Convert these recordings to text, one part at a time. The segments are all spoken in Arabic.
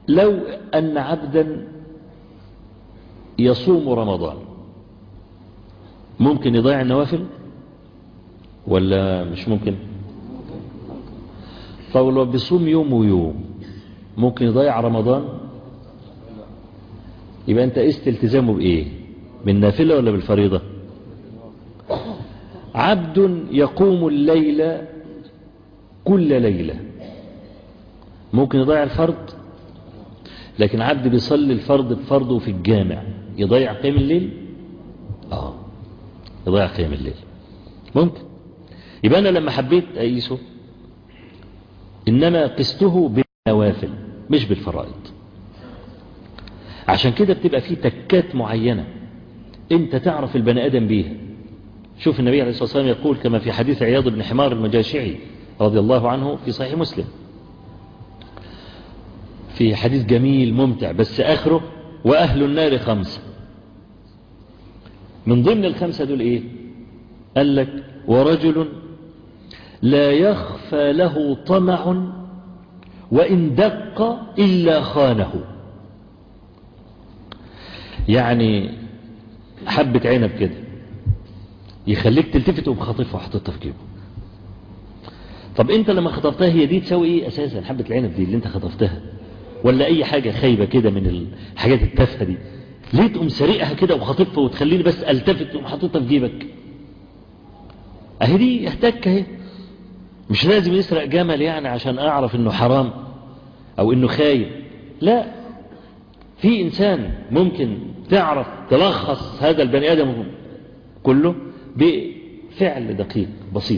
لو أن عبدا يصوم رمضان ممكن يضيع النوافل ولا مش ممكن؟ طب لو بيصوم يوم ويوم ممكن يضيع رمضان؟ يبقى أنت قست التزامه بإيه؟ بالنافلة ولا بالفريضة؟ عبد يقوم الليل كل ليلة ممكن يضيع الفرض، لكن عبد بيصلي الفرض بفرضه في الجامع يضيع قيام الليل؟ يضيع قيام الليل ممكن. يبقى أنا لما حبيت أقيسه إنما قسته بالنوافل مش بالفرائض. عشان كده بتبقى فيه تكات معينة انت تعرف البني آدم بيها. شوف النبي عليه الصلاة والسلام يقول كما في حديث عياض بن حمار المجاشعي رضي الله عنه في صحيح مسلم، في حديث جميل ممتع بس آخره وأهل النار 5. من ضمن ال5 دول إيه؟ قال لك ورجل لا يخفى له طمع وإن دق إلا خانه. يعني حبة عنب كده يخليك تلتفت وبخطفها وحطتها في جيبه. طب انت لما خطفتها هي دي تساوي ايه اساسا؟ حبة العنب دي اللي انت خطفتها ولا اي حاجة خايبة كده من الحاجات التافهة دي، ليه تقوم سريقها كده وخطفها وتخليني بس التفت وحطتها في جيبك؟ اهي دي اهتك اهي. مش لازم يسرق جمل يعني عشان اعرف انه حرام او انه خايب. لا، في انسان ممكن تعرف تلخص هذا البني ادم كله بفعل دقيق بسيط.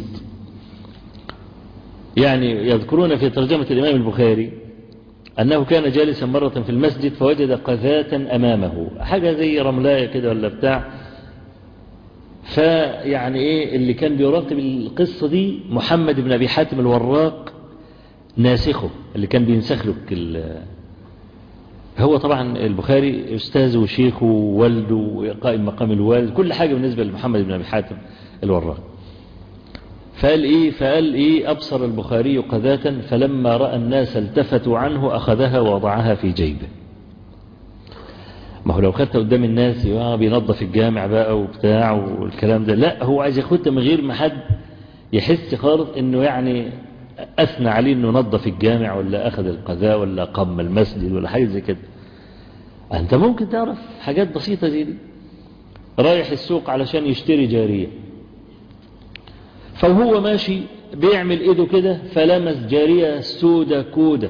يعني يذكرون في ترجمة الإمام البخاري أنه كان جالسا مرة في المسجد فوجد قذاة أمامه، حاجة زي رملاية كده ولا بتاع. فيعني إيه اللي كان بيراقب القصة دي؟ محمد بن أبي حاتم الوراق ناسخه اللي كان بينسخ له هو طبعا البخاري أستاذه وشيخه ووالده وقائم مقام الوالد كل حاجة بالنسبة لمحمد بن أبي حاتم الوراق. فقال إيه أبصر البخاري قذاة فلما رأى الناس التفتوا عنه أخذها ووضعها في جيبه. ما هو لو خدتها قدام الناس بينظف الجامع بقى وبتاع والكلام ده، لا هو عايز ياخدها من غير ما حد يحس خالص انه يعني اثنى عليه انه نظف الجامع ولا اخذ القذاء ولا قم المسجد ولا حاجه زي كده. انت ممكن تعرف حاجات بسيطه زي دي. رايح السوق علشان يشتري جاريه، فهو ماشي بيعمل ايده كده فلمس جاريه سودة كودة،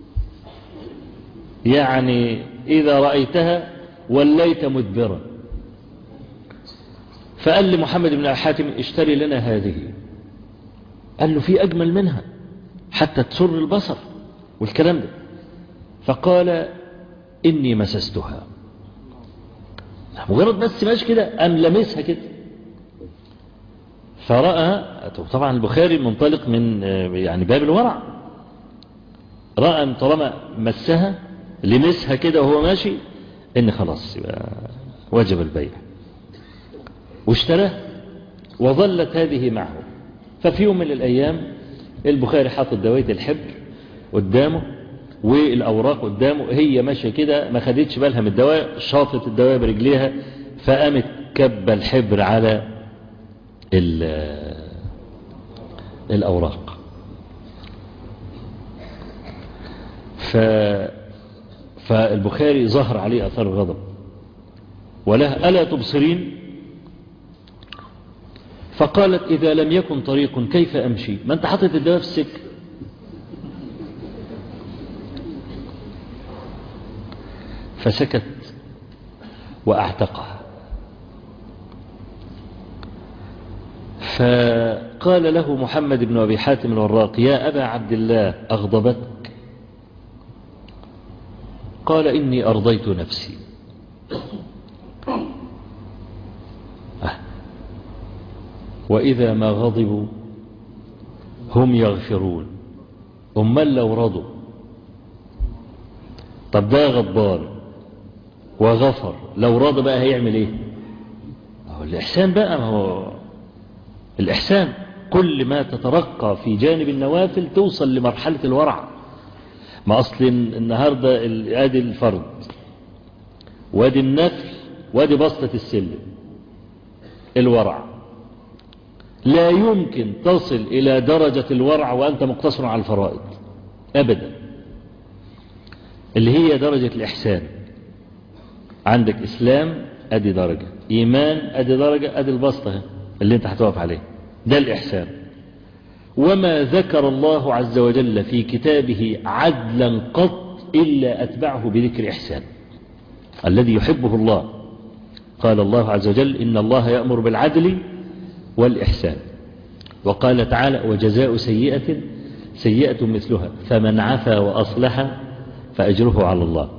يعني اذا رأيتها وليت مدبرا. فقال لمحمد بن حاتم اشتري لنا هذه. قال له في أجمل منها حتى تسر البصر والكلام ده. فقال إني مسستها. مجرد بس ماشي كده أم لمسها كده. فرأى طبعا البخاري منطلق من يعني باب الورع، رأى طالما مسها لمسها كده وهو ماشي إن خلاص وجب البيع واشتراه وظلت هذه معه. ففي يوم من الأيام البخاري حاطط دواية الحبر قدامه والأوراق قدامه، هي ماشية كده ما خدتش بالها من الدواء، شاطت الدواء برجليها فقامت كب الحبر على الأوراق. فالبخاري ظهر عليه أثار الغضب وله ألا تبصرين؟ فقالت إذا لم يكن طريق كيف أمشي؟ ما أنت حطت الدواء في السكة. فسكت وأعتقها. فقال له محمد بن أبي حاتم الوراق يا أبا عبد الله أغضبتك؟ قال إني أرضيت نفسي. وإذا ما غضبوا هم يغفرون. أمال لو رضوا؟ طب ده غضبان وغفر، لو رضى بقى هيعمل ايه؟ هو الإحسان بقى، ما هو الإحسان كل ما تترقى في جانب النوافل توصل لمرحلة الورع. ما أصل النهاردة ادي الفرض وادي النفل وادي بسطة السلم الورع، لا يمكن تصل إلى درجة الورع وأنت مقتصر على الفرائض أبدا، اللي هي درجة الإحسان. عندك إسلام أدي درجة، إيمان أدي درجة، أدي البسطة اللي انت هتوقف عليه، ده الإحسان. وما ذكر الله عز وجل في كتابه عدلا قط إلا أتبعه بذكر إحسان الذي يحبه الله. قال الله عز وجل إن الله يأمر بالعدل والإحسان، وقال تعالى وجزاء سيئة سيئة مثلها فمن عفا وأصلح فأجره على الله.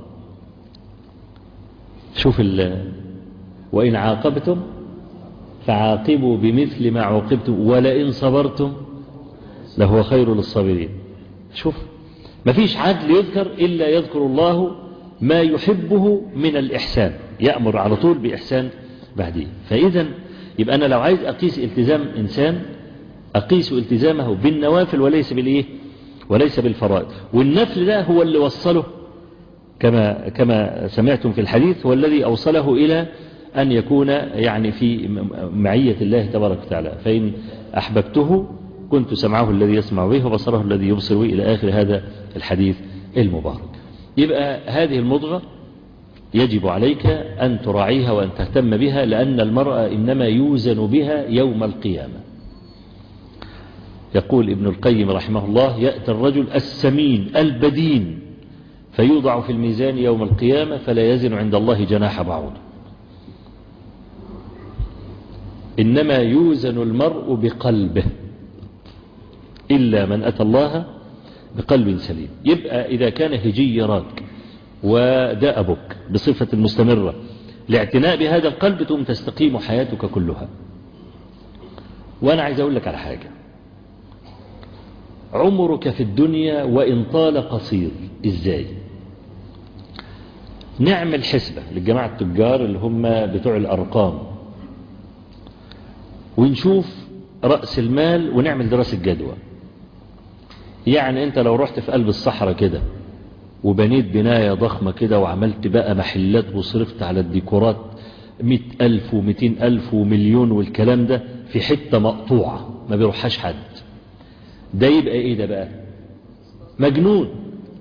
شوف وإن عاقبتم فعاقبوا بمثل ما عوقبتم ولئن صبرتم لهو خير للصابرين. شوف ما فيش عدل يذكر إلا يذكر الله ما يحبه من الإحسان، يأمر على طول بإحسان بعدين. فإذا يبقى أنا لو عايز أقيس التزام إنسان أقيس التزامه بالنوافل وليس بالإيه وليس بالفرائض. والنفل ده هو اللي وصله كما سمعتم في الحديث، هو الذي أوصله إلى أن يكون يعني في معية الله تبارك وتعالى. فإن أحببته كنت سمعه الذي يسمع به وبصره الذي يبصر به إلى آخر هذا الحديث المبارك. يبقى هذه المضغة يجب عليك أن تراعيها وأن تهتم بها، لأن المرأة إنما يوزن بها يوم القيامة. يقول ابن القيم رحمه الله يأتي الرجل السمين البدين فيوضع في الميزان يوم القيامة فلا يزن عند الله جناح بعوض. إنما يوزن المرء بقلبه إلا من أتى الله بقلب سليم. يبقى إذا كان هجي يراك ودأبك بصفة مستمرة لاعتناء بهذا القلب تقوم تستقيم حياتك كلها. وأنا عايز أقول لك على حاجة، عمرك في الدنيا وإن طال قصير. إزاي؟ نعمل حسبة للجماعة التجار اللي هم بتوع الأرقام ونشوف رأس المال ونعمل دراسة جدوى. يعني أنت لو رحت في قلب الصحراء كده وبنيت بناية ضخمة كده وعملت بقى محلات وصرفت على الديكورات 100,000 و200,000 ومليون والكلام ده في حتة مقطوعة ما بيروحهاش حد، ده يبقى ايه؟ ده بقى مجنون.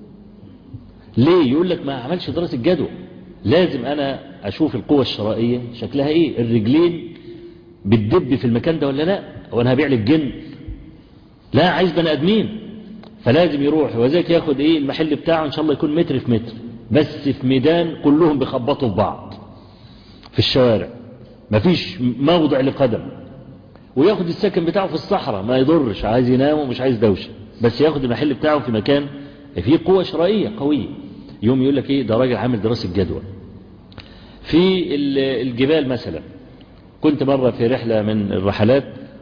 ليه؟ يقول لك ما عملش دراسة جدوى. لازم انا اشوف القوة الشرائية شكلها ايه، الرجلين بتدب في المكان ده ولا لا، وانا هبيع لك جن؟ لا، عايز بني ادمين. فلازم يروح وذاك ياخد ايه المحل بتاعه ان شاء الله يكون متر في متر، بس في ميدان كلهم بيخبطوا في بعض في الشوارع مفيش موضع لقدم، وياخد السكن بتاعه في الصحراء ما يضرش، عايز ينام ومش عايز دوشة، بس ياخد المحل بتاعه في مكان فيه قوة شرائية قوية. يوم يقول لك ايه ده راجل عامل دراسة جدوى. في الجبال مثلا، كنت مرة في رحلة من الرحلات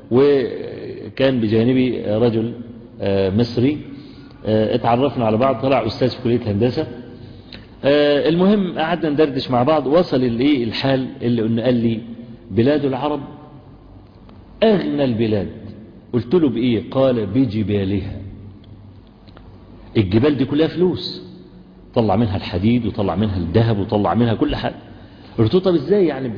وكان بجانبي رجل مصري، اتعرفنا على بعض، طلع أستاذ في كلية هندسة. المهم قعدنا ندردش مع بعض، وصل الحال اللي قال لي بلاد العرب أغنى البلاد. قلت له بإيه؟ قال بجبالها. الجبال دي كلها فلوس، طلع منها الحديد وطلع منها الذهب وطلع منها كل حاجة. قلت له طب ازاي يعني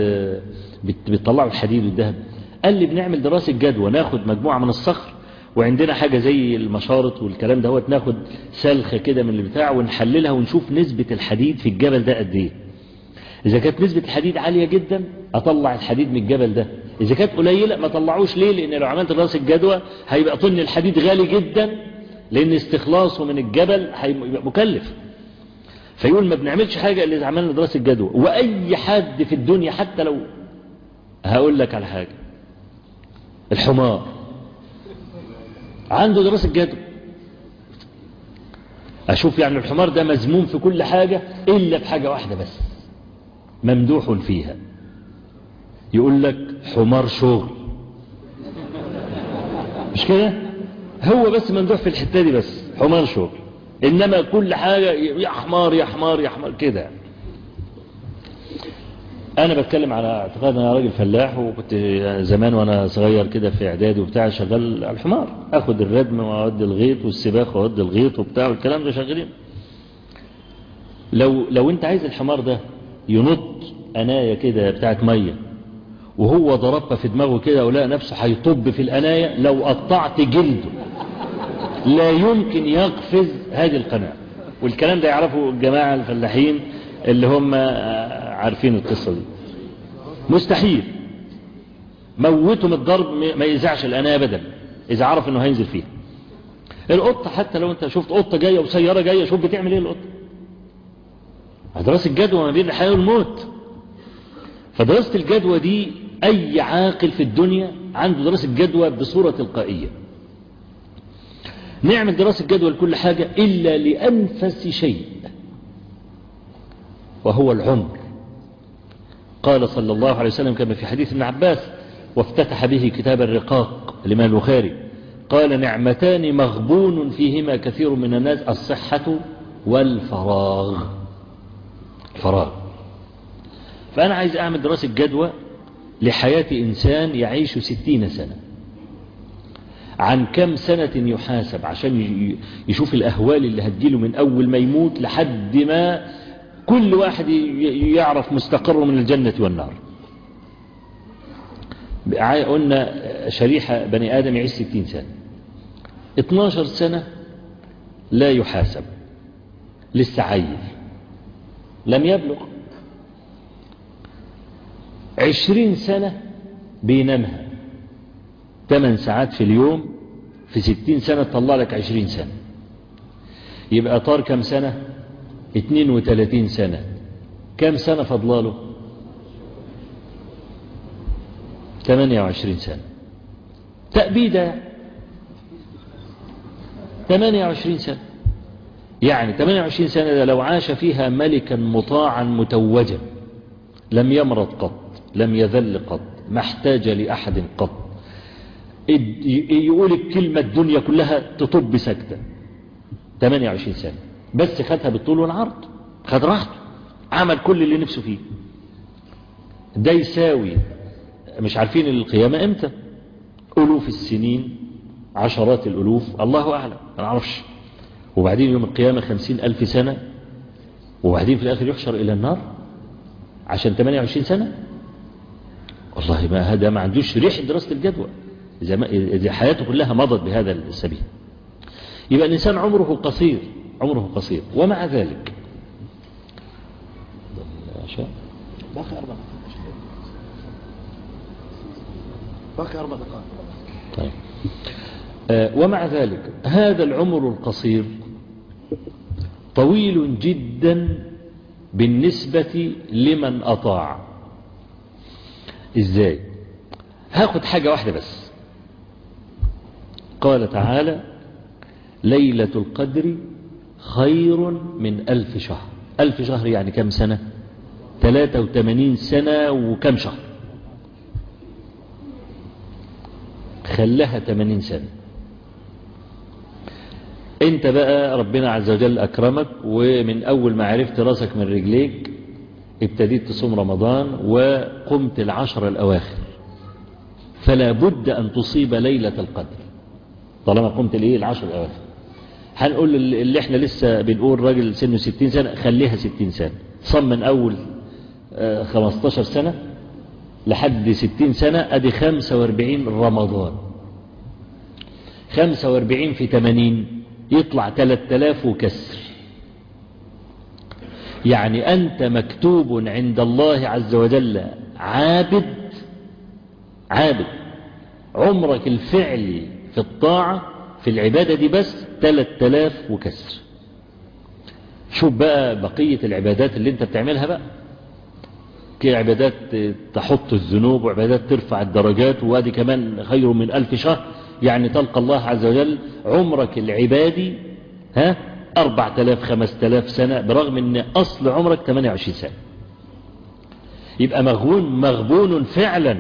بتطلعوا الحديد والذهب؟ قال لي بنعمل دراسة جدوى، ناخد مجموعة من الصخر وعندنا حاجة زي المشارط والكلام ده، ناخد سلخة كده من البتاع ونحللها ونشوف نسبة الحديد في الجبل ده قد ايه. إذا كانت نسبة الحديد عالية جدا أطلع الحديد من الجبل ده، إذا كانت قليلة ما طلعوش. ليه؟ لأن لو عملت دراسة جدوى هيبقى طن الحديد غالي جدا، لأن استخلاصه من الجبل هيبقى مكلف. فيقول ما بنعملش حاجة إلا إذا عملنا دراسة جدوى. وأي حد في الدنيا حتى لو هقول لك على حاجة، الحمار عنده دراسة جدوى. أشوف يعني الحمار ده مذموم في كل حاجة إلا في حاجة واحدة بس ممدوح فيها، يقول لك حمار شغل. مش كده؟ هو بس ممدوح في الحتة دي بس، حمار شغل. إنما كل حاجة يا حمار يا حمار يا حمار كده. انا بتكلم على اعتقاد انا راجل فلاح، وكنت زمان وانا صغير كده في اعدادي وبتاع شغال على الحمار، اخد الردم واودي الغيط والسباخ واودي الغيط وبتاع والكلام ده شغالين. لو انت عايز الحمار ده ينط انايه كده بتاعت ميه وهو ضربها في دماغه كده ولقى نفسه هيطب في الانايه، لو قطعت جلده لا يمكن يقفز هذه القناة. والكلام ده يعرفوا الجماعة الفلاحين اللي هم عارفين القصة دي. مستحيل موتهم الضرب ما يزعش الأناة أبدا إذا عرف أنه هينزل فيها. القطة حتى لو أنت شفت قطة جاية وسيارة جاية، شوف بتعمل إيه القطة. دراسة الجدوى ما بين الحياة والموت. فدراسة الجدوى دي أي عاقل في الدنيا عنده دراسة جدوى بصورة تلقائية. نعمل دراسة جدوى لكل حاجة إلا لأنفس شيء، وهو العمر. قال صلى الله عليه وسلم كما في حديث ابن عباس، وافتتح به كتاب الرقاق الإمام البخاري، قال: نعمتان مغبون فيهما كثير من الناس، الصحة والفراغ. الفراغ. فأنا عايز أعمل دراسة جدوى لحياة إنسان يعيش 60 سنة، عن كم سنة يحاسب عشان يشوف الأهوال اللي هتجيله من أول ما يموت لحد ما كل واحد يعرف مستقره من الجنة والنار. قلنا شريحة بني آدم يعيش 60 سنة، 12 سنة لا يحاسب، لسه عيل لم يبلغ. 20 سنة بينامها 8 ساعات في اليوم، في 60 سنة تطلع لك 20 سنة، يبقى طار كم سنة؟ 32 سنة. كم سنة فضلاله؟ 28 سنة تأبيدة. 28 سنة يعني 28 سنة ده لو عاش فيها ملكا مطاعا متوجا، لم يمرض قط، لم يذل قط، ما احتاج لأحد قط، يقول الكلمة الدنيا كلها تطب سكتة. 28 سنة بس خدها بالطول والعرض، خد راحته، عمل كل اللي نفسه فيه. ده يساوي، مش عارفين القيامة امتى، ألوف السنين، عشرات الألوف، الله أعلم، ما نعرفش. وبعدين يوم القيامة 50,000 سنة، وبعدين في الآخر يحشر إلى النار عشان 28 سنة. والله ما هذا ما عندوش ريح دراسة الجدوى، إذا حياته كلها مضت بهذا السبيل. يبقى الإنسان عمره قصير، عمره قصير. ومع ذلك باقي 4 دقائق. طيب. ومع ذلك هذا العمر القصير طويل جدا بالنسبة لمن أطاع. إزاي؟ هاخد حاجة واحدة بس. قال تعالى: ليلة القدر خير من 1000 شهر. 1000 شهر يعني كم سنة؟ 83 سنة وكم شهر، خلها 80 سنة. انت بقى ربنا عز وجل أكرمك، ومن أول ما عرفت راسك من رجليك ابتديت تصوم رمضان وقمت العشر الأواخر، فلا بد أن تصيب ليلة القدر طالما قمت العشر الأواخر. هنقول اللي احنا لسه بنقول راجل سنه 60 سنة، خليها 60 سنة، صم من أول 15 سنة لحد 60 سنة، أدي 45 رمضان. 45 في 80 يطلع 3000 وكسر. يعني أنت مكتوب عند الله عز وجل عابد، عابد. عمرك الفعلي في الطاعة في العبادة دي بس 3000 وكسر. شوف بقى بقية العبادات اللي انت بتعملها بقى، كي عبادات تحط الذنوب، وعبادات ترفع الدرجات، وادي كمان خير من 1000 شهر. يعني تلقى الله عز وجل عمرك العبادي 4000 5000 سنة، برغم ان اصل عمرك 28 سنة. يبقى مغبون فعلا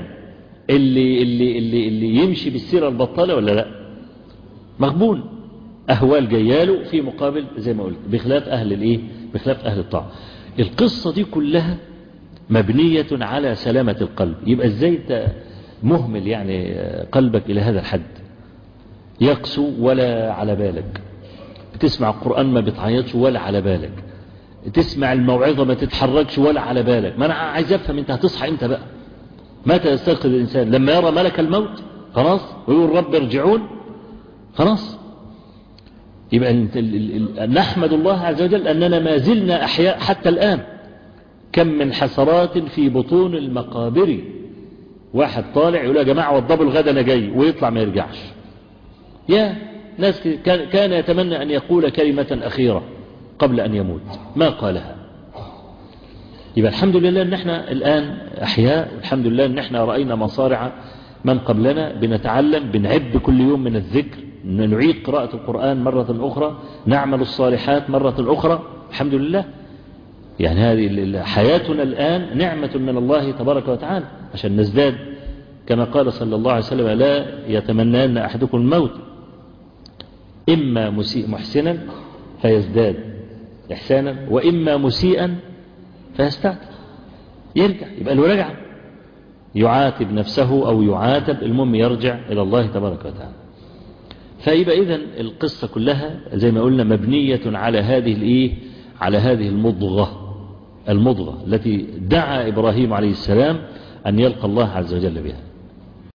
اللي يمشي بالسيرة البطالة، ولا لا؟ مغبون. اهوال جياله في مقابل زي ما قلت بخلاف اهل بخلاف اهل الطاعة. القصة دي كلها مبنية على سلامة القلب. يبقى ازاي انت مهمل يعني قلبك إلى هذا الحد، يقسو ولا على بالك، بتسمع القرآن ما بتعيطش ولا على بالك، تسمع الموعظة ما تتحركش ولا على بالك. ما أنا عايز أفهم أنت هتصحى إمتى بقى؟ متى يستيقظ الإنسان؟ لما يرى ملك الموت خلاص ويقول رب ارجعون خلاص. يبقى نحمد الله عز وجل أننا ما زلنا أحياء حتى الآن. كم من حسرات في بطون المقابر، واحد طالع يقول يا جماعة وضبوا الغدا أنا جاي، ويطلع ما يرجعش. يا ناس كان يتمنى أن يقول كلمة أخيرة قبل أن يموت ما قالها. يبقى الحمد لله أن احنا الآن أحياء، الحمد لله أن احنا رأينا مصارع من قبلنا، بنتعلم، بنعد كل يوم من الذكر، نعيد قراءة القرآن مرة أخرى، نعمل الصالحات مرة أخرى، الحمد لله. يعني هذه حياتنا الآن نعمة من الله تبارك وتعالى، عشان نزداد كما قال صلى الله عليه وسلم لا يتمنى أحدكم الموت، إما محسنا فيزداد إحسانا، وإما مسيئا فيستعتب، يرجع، يبقى له رجعة، يعاتب نفسه أو يعاتب، المهم يرجع إلى الله تبارك وتعالى. فيبقى إذن القصة كلها زي ما قلنا مبنية على هذه على هذه المضغة التي دعا إبراهيم عليه السلام أن يلقى الله عز وجل بها.